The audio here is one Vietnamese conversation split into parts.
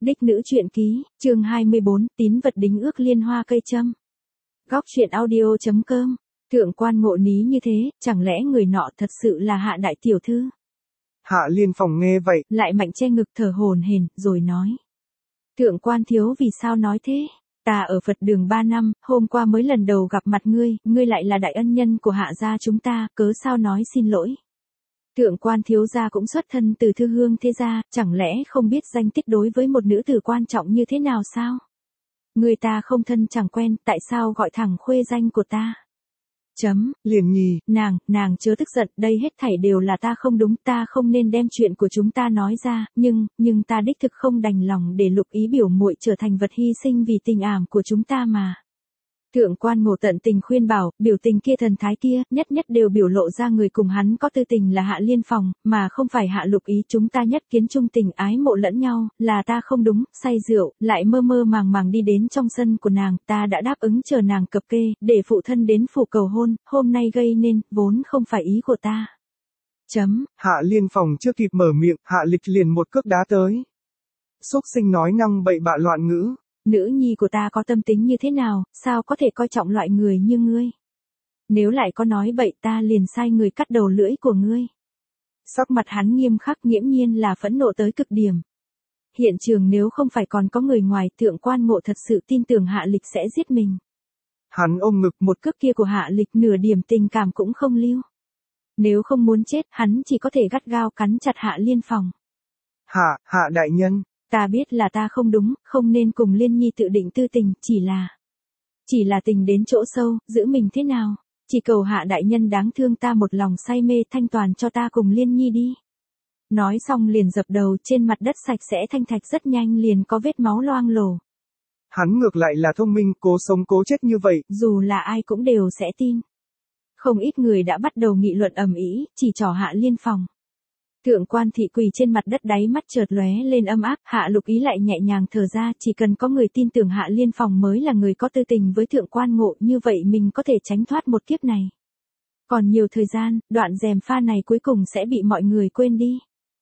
Đích nữ truyện ký, chương 24, tín vật đính ước liên hoa cây châm. Góc truyện audio.com. Thượng quan Ngộ Ní như thế, chẳng lẽ người nọ thật sự là Hạ đại tiểu thư? Hạ Liên Phòng nghe vậy, lại mạnh che ngực thở hổn hển, rồi nói. Thượng quan thiếu vì sao nói thế? Ta ở Phật đường 3 năm, hôm qua mới lần đầu gặp mặt ngươi lại là đại ân nhân của Hạ gia chúng ta, cớ sao nói xin lỗi? Thượng quan thiếu gia cũng xuất thân từ thư hương thế gia, chẳng lẽ không biết danh tích đối với một nữ tử quan trọng như thế nào sao? Người ta không thân chẳng quen, tại sao gọi thẳng khuê danh của ta? Liền Nhi, nàng chớ tức giận, đây hết thảy đều là ta không đúng, ta không nên đem chuyện của chúng ta nói ra, nhưng ta đích thực không đành lòng để Lục Ý biểu muội trở thành vật hy sinh vì tình ảm của chúng ta mà. Thượng quan Ngộ tận tình khuyên bảo, biểu tình kia thần thái kia, nhất đều biểu lộ ra người cùng hắn có tư tình là Hạ Liên Phòng, mà không phải Hạ Lục Ý, chúng ta nhất kiến chung tình ái mộ lẫn nhau, là ta không đúng, say rượu, lại mơ màng đi đến trong sân của nàng, ta đã đáp ứng chờ nàng cập kê, để phụ thân đến phủ cầu hôn, hôm nay gây nên, vốn không phải ý của ta. Hạ Liên Phòng chưa kịp mở miệng, Hạ Lịch liền một cước đá tới. Xúc sinh nói năng bậy bạ loạn ngữ. Nữ nhi của ta có tâm tính như thế nào, sao có thể coi trọng loại người như ngươi? Nếu lại có nói bậy ta liền sai người cắt đầu lưỡi của ngươi. Sắc mặt hắn nghiêm khắc, nghiễm nhiên là phẫn nộ tới cực điểm. Hiện trường nếu không phải còn có người ngoài, Thượng quan Ngộ thật sự tin tưởng Hạ Lịch sẽ giết mình. Hắn ôm ngực, một cước kia của Hạ Lịch nửa điểm tình cảm cũng không lưu. Nếu không muốn chết, hắn chỉ có thể gắt gao cắn chặt Hạ Liên Phòng. Hạ đại nhân. Ta biết là ta không đúng, không nên cùng Liên Nhi tự định tư tình, chỉ là tình đến chỗ sâu, giữ mình thế nào? Chỉ cầu Hạ đại nhân đáng thương ta một lòng say mê, thanh toàn cho ta cùng Liên Nhi đi. Nói xong liền dập đầu, trên mặt đất sạch sẽ thanh thạch rất nhanh liền có vết máu loang lổ. Hắn ngược lại là thông minh, cố sống cố chết như vậy. Dù là ai cũng đều sẽ tin. Không ít người đã bắt đầu nghị luận ầm ĩ, chỉ trỏ Hạ Liên Phòng. Thượng quan thị quỳ trên mặt đất, đáy mắt chợt lóe lên âm áp, Hạ Lục Ý lại nhẹ nhàng thở ra, chỉ cần có người tin tưởng Hạ Liên Phòng mới là người có tư tình với Thượng quan Ngộ, như vậy mình có thể tránh thoát một kiếp này. Còn nhiều thời gian, đoạn rèm pha này cuối cùng sẽ bị mọi người quên đi.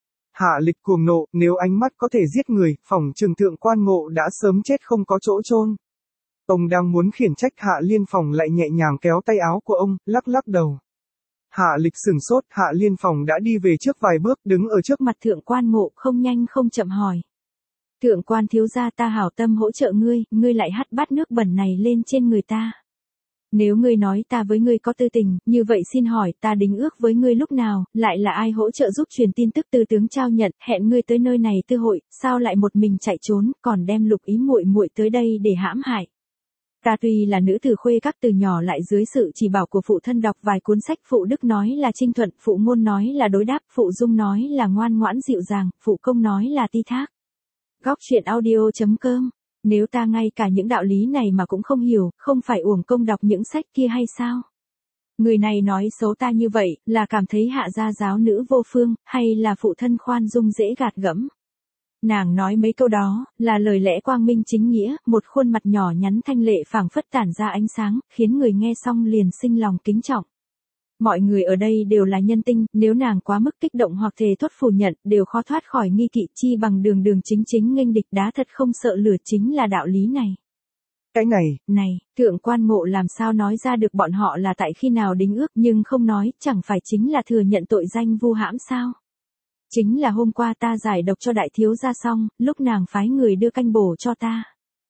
Hạ Lịch cuồng nộ, nếu ánh mắt có thể giết người, phỏng chừng Thượng quan Ngộ đã sớm chết không có chỗ chôn. Ông đang muốn khiển trách Hạ Liên Phòng lại nhẹ nhàng kéo tay áo của ông, lắc đầu. Hạ Lịch sửng sốt, Hạ Liên Phòng đã đi về trước vài bước, đứng ở trước mặt Thượng quan Ngộ, không nhanh không chậm hỏi. Thượng quan thiếu gia, ta hảo tâm hỗ trợ ngươi lại hắt bát nước bẩn này lên trên người ta. Nếu ngươi nói ta với ngươi có tư tình, như vậy xin hỏi ta đính ước với ngươi lúc nào, lại là ai hỗ trợ giúp truyền tin tức từ tướng trao nhận, hẹn ngươi tới nơi này tư hội, sao lại một mình chạy trốn, còn đem Lục Ý muội tới đây để hãm hại. Ta tuy là nữ tử khuê các, từ nhỏ lại dưới sự chỉ bảo của phụ thân đọc vài cuốn sách, phụ đức nói là trinh thuận, phụ ngôn nói là đối đáp, phụ dung nói là ngoan ngoãn dịu dàng, phụ công nói là ti thác. Góc truyện audio.com. Nếu ta ngay cả những đạo lý này mà cũng không hiểu, không phải uổng công đọc những sách kia hay sao? Người này nói xấu ta như vậy, là cảm thấy Hạ gia giáo nữ vô phương, hay là phụ thân khoan dung dễ gạt gẫm? Nàng nói mấy câu đó, là lời lẽ quang minh chính nghĩa, một khuôn mặt nhỏ nhắn thanh lệ phảng phất tản ra ánh sáng, khiến người nghe xong liền sinh lòng kính trọng. Mọi người ở đây đều là nhân tinh, nếu nàng quá mức kích động hoặc thề thốt phủ nhận, đều khó thoát khỏi nghi kỵ, chi bằng đường chính nghênh địch, đá thật không sợ lửa, chính là đạo lý này. Cái này, Thượng quan Ngộ làm sao nói ra được bọn họ là tại khi nào đính ước, nhưng không nói, chẳng phải chính là thừa nhận tội danh vu hãm sao? Chính là hôm qua ta giải độc cho đại thiếu gia xong, lúc nàng phái người đưa canh bổ cho ta.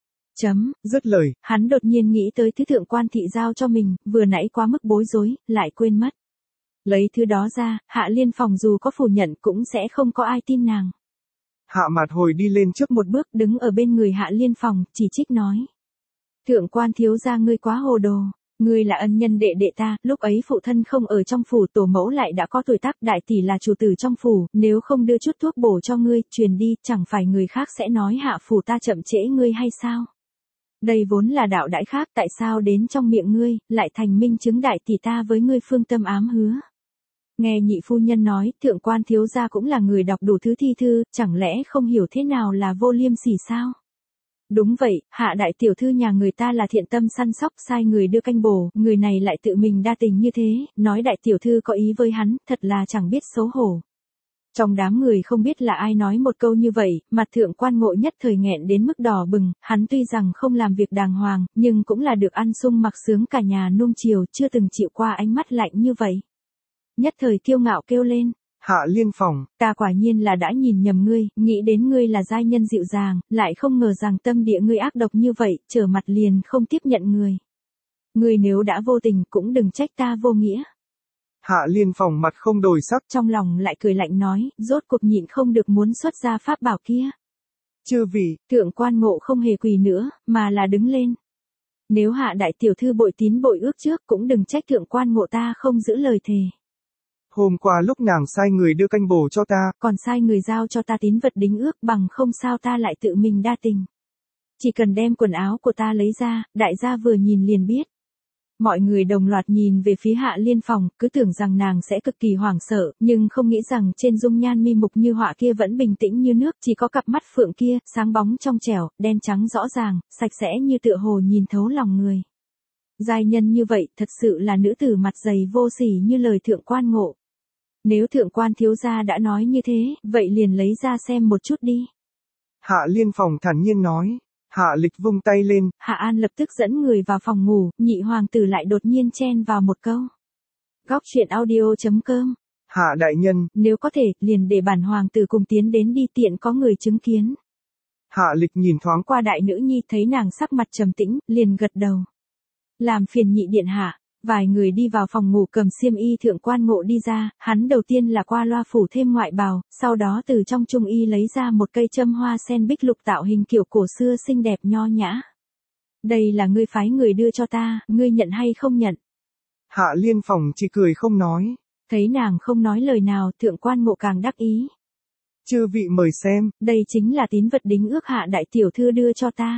Dứt lời, hắn đột nhiên nghĩ tới thứ Thượng quan thị giao cho mình, vừa nãy quá mức bối rối, lại quên mất. Lấy thứ đó ra, Hạ Liên Phòng dù có phủ nhận cũng sẽ không có ai tin nàng. Hạ Mạt hồi đi lên trước một bước, đứng ở bên người Hạ Liên Phòng, chỉ trích nói. Thượng quan thiếu gia, ngươi quá hồ đồ. Ngươi là ân nhân đệ ta, lúc ấy phụ thân không ở trong phủ, tổ mẫu lại đã có tuổi tác, đại tỷ là chủ tử trong phủ, nếu không đưa chút thuốc bổ cho ngươi, truyền đi, chẳng phải người khác sẽ nói Hạ phủ ta chậm trễ ngươi hay sao? Đây vốn là đạo đãi khác, tại sao đến trong miệng ngươi, lại thành minh chứng đại tỷ ta với ngươi phương tâm ám hứa? Nghe nhị phu nhân nói, Thượng quan thiếu gia cũng là người đọc đủ thứ thi thư, chẳng lẽ không hiểu thế nào là vô liêm sỉ sao? Đúng vậy, Hạ đại tiểu thư nhà người ta là thiện tâm săn sóc, sai người đưa canh bổ, người này lại tự mình đa tình như thế, nói đại tiểu thư có ý với hắn, thật là chẳng biết xấu hổ. Trong đám người không biết là ai nói một câu như vậy, mặt thượng quan ngộ nhất thời nghẹn đến mức đỏ bừng, hắn tuy rằng không làm việc đàng hoàng, nhưng cũng là được ăn sung mặc sướng cả nhà nuông chiều, chưa từng chịu qua ánh mắt lạnh như vậy. Nhất thời kiêu ngạo kêu lên. Hạ Liên Phòng, Ta quả nhiên là đã nhìn nhầm ngươi, nghĩ đến ngươi là giai nhân dịu dàng, lại không ngờ rằng tâm địa ngươi ác độc như vậy, trở mặt liền không tiếp nhận người. Ngươi nếu đã vô tình cũng đừng trách ta vô nghĩa. Hạ Liên Phòng mặt không đổi sắc, Trong lòng lại cười lạnh nói, rốt cuộc nhịn không được muốn xuất ra pháp bảo kia. Chư vị, Thượng quan ngộ không hề quỳ nữa, mà là đứng lên. Nếu hạ đại tiểu thư bội tín bội ước trước cũng đừng trách thượng quan ngộ ta không giữ lời thề. hôm qua lúc nàng sai người đưa canh bổ cho ta, Còn sai người giao cho ta tín vật đính ước bằng không sao ta lại tự mình đa tình. Chỉ cần đem quần áo của ta lấy ra, đại gia vừa nhìn liền biết. Mọi người đồng loạt nhìn về phía Hạ Liên Phòng, cứ tưởng rằng nàng sẽ cực kỳ hoảng sợ, nhưng không nghĩ rằng trên dung nhan mi mục như họa kia vẫn bình tĩnh như nước, chỉ có cặp mắt phượng kia, sáng bóng trong trẻo, đen trắng rõ ràng, sạch sẽ như tựa hồ nhìn thấu lòng người. Giai nhân như vậy, thật sự là nữ tử mặt dày vô sỉ như lời thượng quan ngộ. Nếu thượng quan thiếu gia đã nói như thế, vậy liền lấy ra xem một chút đi. Hạ Liên Phòng thản nhiên nói. Hạ Lịch vung tay lên. Hạ An lập tức dẫn người vào phòng ngủ, nhị hoàng tử lại đột nhiên chen vào một câu. Góc truyện audio.com. Hạ đại nhân, nếu có thể, liền để bản hoàng tử cùng tiến đến đi tiện có người chứng kiến. Hạ Lịch nhìn thoáng qua đại nữ nhi thấy nàng sắc mặt trầm tĩnh, liền gật đầu. Làm phiền nhị điện hạ. Vài người đi vào phòng ngủ cầm xiêm y thượng quan ngộ đi ra, hắn đầu tiên là qua loa phủ thêm ngoại bào, sau đó từ trong trung y lấy ra một cây châm hoa sen bích lục tạo hình kiểu cổ xưa xinh đẹp nho nhã. Đây là ngươi phái người đưa cho ta, ngươi nhận hay không nhận? Hạ Liên Phòng chỉ cười không nói. Thấy nàng không nói lời nào, thượng quan ngộ càng đắc ý. Chư vị mời xem. Đây chính là tín vật đính ước Hạ đại tiểu thư đưa cho ta.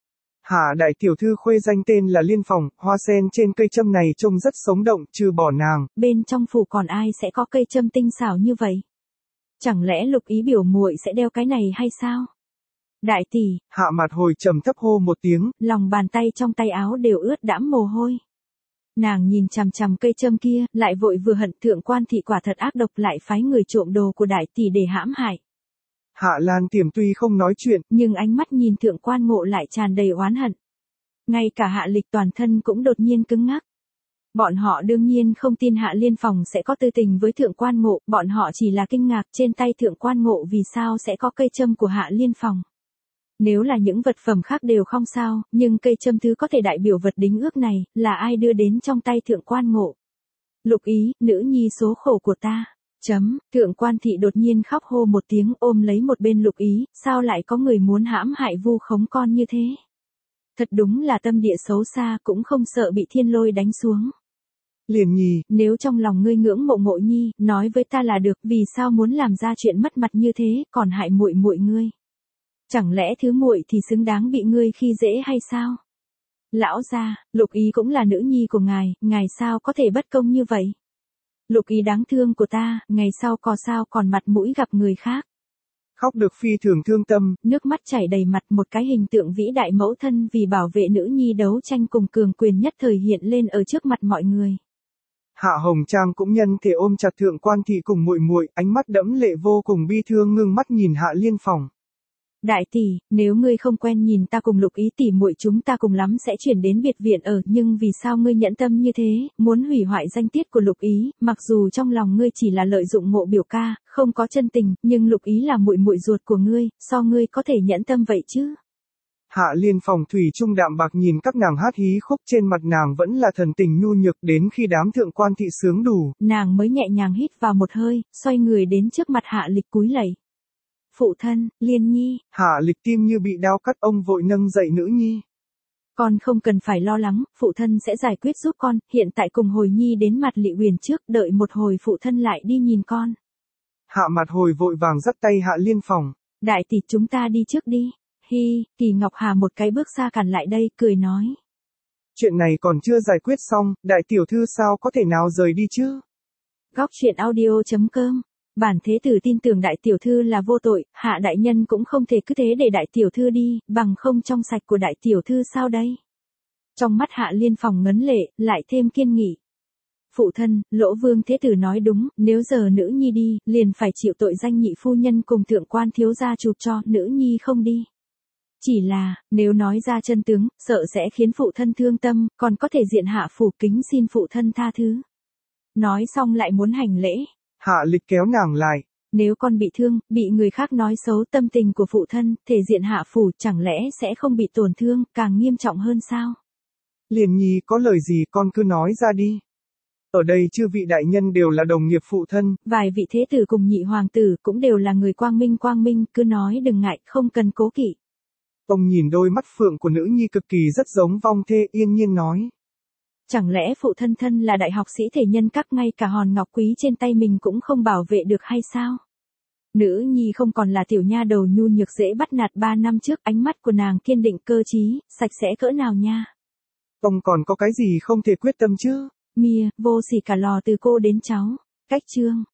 Hạ đại tiểu thư khuê danh tên là Liên Phòng, hoa sen trên cây châm này trông rất sống động, trừ bỏ nàng. Bên trong phủ còn ai sẽ có cây châm tinh xảo như vậy? Chẳng lẽ Lục Ý biểu muội sẽ đeo cái này hay sao? Đại tỷ, Hạ Mặt Hồi trầm thấp hô một tiếng, lòng bàn tay trong tay áo đều ướt đẫm mồ hôi. Nàng nhìn chằm chằm cây châm kia, lại vội vừa hận thượng quan thị quả thật ác độc lại phái người trộm đồ của đại tỷ để hãm hại. Hạ Lan Tiềm tuy không nói chuyện, nhưng ánh mắt nhìn thượng quan ngộ lại tràn đầy oán hận. Ngay cả Hạ Lịch toàn thân cũng đột nhiên cứng ngắc. Bọn họ đương nhiên không tin Hạ Liên Phòng sẽ có tư tình với thượng quan ngộ, bọn họ chỉ là kinh ngạc trên tay thượng quan ngộ vì sao sẽ có cây châm của Hạ Liên Phòng. Nếu là những vật phẩm khác đều không sao, nhưng cây châm thứ có thể đại biểu vật đính ước này, là ai đưa đến trong tay thượng quan ngộ? Lục Ý, nữ nhi số khổ của ta. Thượng quan thị đột nhiên khóc hô một tiếng ôm lấy một bên Lục Ý, sao lại có người muốn hãm hại vu khống con như thế? Thật đúng là tâm địa xấu xa cũng không sợ bị thiên lôi đánh xuống. Liền Nhi, nếu trong lòng ngươi ngưỡng mộ Ngộ Nhi, nói với ta là được, vì sao muốn làm ra chuyện mất mặt như thế, còn hại muội muội ngươi? Chẳng lẽ thứ muội thì xứng đáng bị ngươi khi dễ hay sao? Lão gia, Lục Ý cũng là nữ nhi của ngài sao có thể bất công như vậy? Lục Ý đáng thương của ta, ngày sau có sao còn mặt mũi gặp người khác? Khóc được phi thường thương tâm, nước mắt chảy đầy mặt, một cái hình tượng vĩ đại mẫu thân vì bảo vệ nữ nhi đấu tranh cùng cường quyền nhất thời hiện lên ở trước mặt mọi người. Hạ Hồng Trang cũng nhân thể ôm chặt thượng quan thị cùng muội muội, ánh mắt đẫm lệ vô cùng bi thương ngưng mắt nhìn Hạ Liên Phòng. Đại tỷ, nếu ngươi không quen nhìn ta cùng Lục Ý tỷ muội chúng ta cùng lắm sẽ chuyển đến biệt viện ở, nhưng vì sao ngươi nhẫn tâm như thế, muốn hủy hoại danh tiết của Lục Ý, mặc dù trong lòng ngươi chỉ là lợi dụng Ngộ biểu ca, không có chân tình, nhưng Lục Ý là muội muội ruột của ngươi, sao ngươi có thể nhẫn tâm vậy chứ? Hạ Liên Phòng thủy chung đạm bạc nhìn các nàng hát hí khúc, trên mặt nàng vẫn là thần tình nhu nhược, đến khi đám thượng quan thị sướng đủ, nàng mới nhẹ nhàng hít vào một hơi, xoay người đến trước mặt Hạ Lịch cúi lạy. Phụ thân, Liên Nhi. Hạ Lịch tim như bị đao cắt, ông vội nâng dậy nữ nhi. Con không cần phải lo lắng, phụ thân sẽ giải quyết giúp con, hiện tại cùng Hồi Nhi đến mặt Lị Uyển trước, đợi một hồi phụ thân lại đi nhìn con. Hạ Mặt Hồi vội vàng dắt tay Hạ Liên Phòng. Đại tỷ chúng ta đi trước đi. Hi, Kỳ Ngọc Hà một cái bước xa cản lại đây, cười nói. Chuyện này còn chưa giải quyết xong, đại tiểu thư sao có thể nào rời đi chứ? Góc truyện audio.com. Bản thế tử tin tưởng đại tiểu thư là vô tội, Hạ đại nhân cũng không thể cứ thế để đại tiểu thư đi, bằng không trong sạch của đại tiểu thư sao đây? Trong mắt Hạ Liên Phòng ngấn lệ, lại thêm kiên nghị. Phụ thân, Lỗ Vương Thế Tử nói đúng, nếu giờ nữ nhi đi, liền phải chịu tội danh nhị phu nhân cùng thượng quan thiếu gia chụp cho, nữ nhi không đi. Chỉ là, nếu nói ra chân tướng, sợ sẽ khiến phụ thân thương tâm, còn có thể diện hạ phủ kính xin phụ thân tha thứ. Nói xong lại muốn hành lễ. Hạ Lịch kéo nàng lại. Nếu con bị thương, bị người khác nói xấu tâm tình của phụ thân, thể diện hạ phủ chẳng lẽ sẽ không bị tổn thương, càng nghiêm trọng hơn sao? Liền Nhi có lời gì con cứ nói ra đi. Ở đây chư vị đại nhân đều là đồng nghiệp phụ thân. Vài vị thế tử cùng nhị hoàng tử cũng đều là người quang minh, cứ nói đừng ngại, không cần cố kỵ. Ông nhìn đôi mắt phượng của nữ nhi cực kỳ rất giống vong thê, yên nhiên nói. Chẳng lẽ phụ thân thân là đại học sĩ thể nhân các, ngay cả hòn ngọc quý trên tay mình cũng không bảo vệ được hay sao? Nữ nhi không còn là tiểu nha đầu nhu nhược dễ bắt nạt 3 năm trước, ánh mắt của nàng kiên định cơ trí, sạch sẽ cỡ nào nha. Ông còn có cái gì không thể quyết tâm chứ? Mia, vô sỉ cả lò từ cô đến cháu. Cách chương.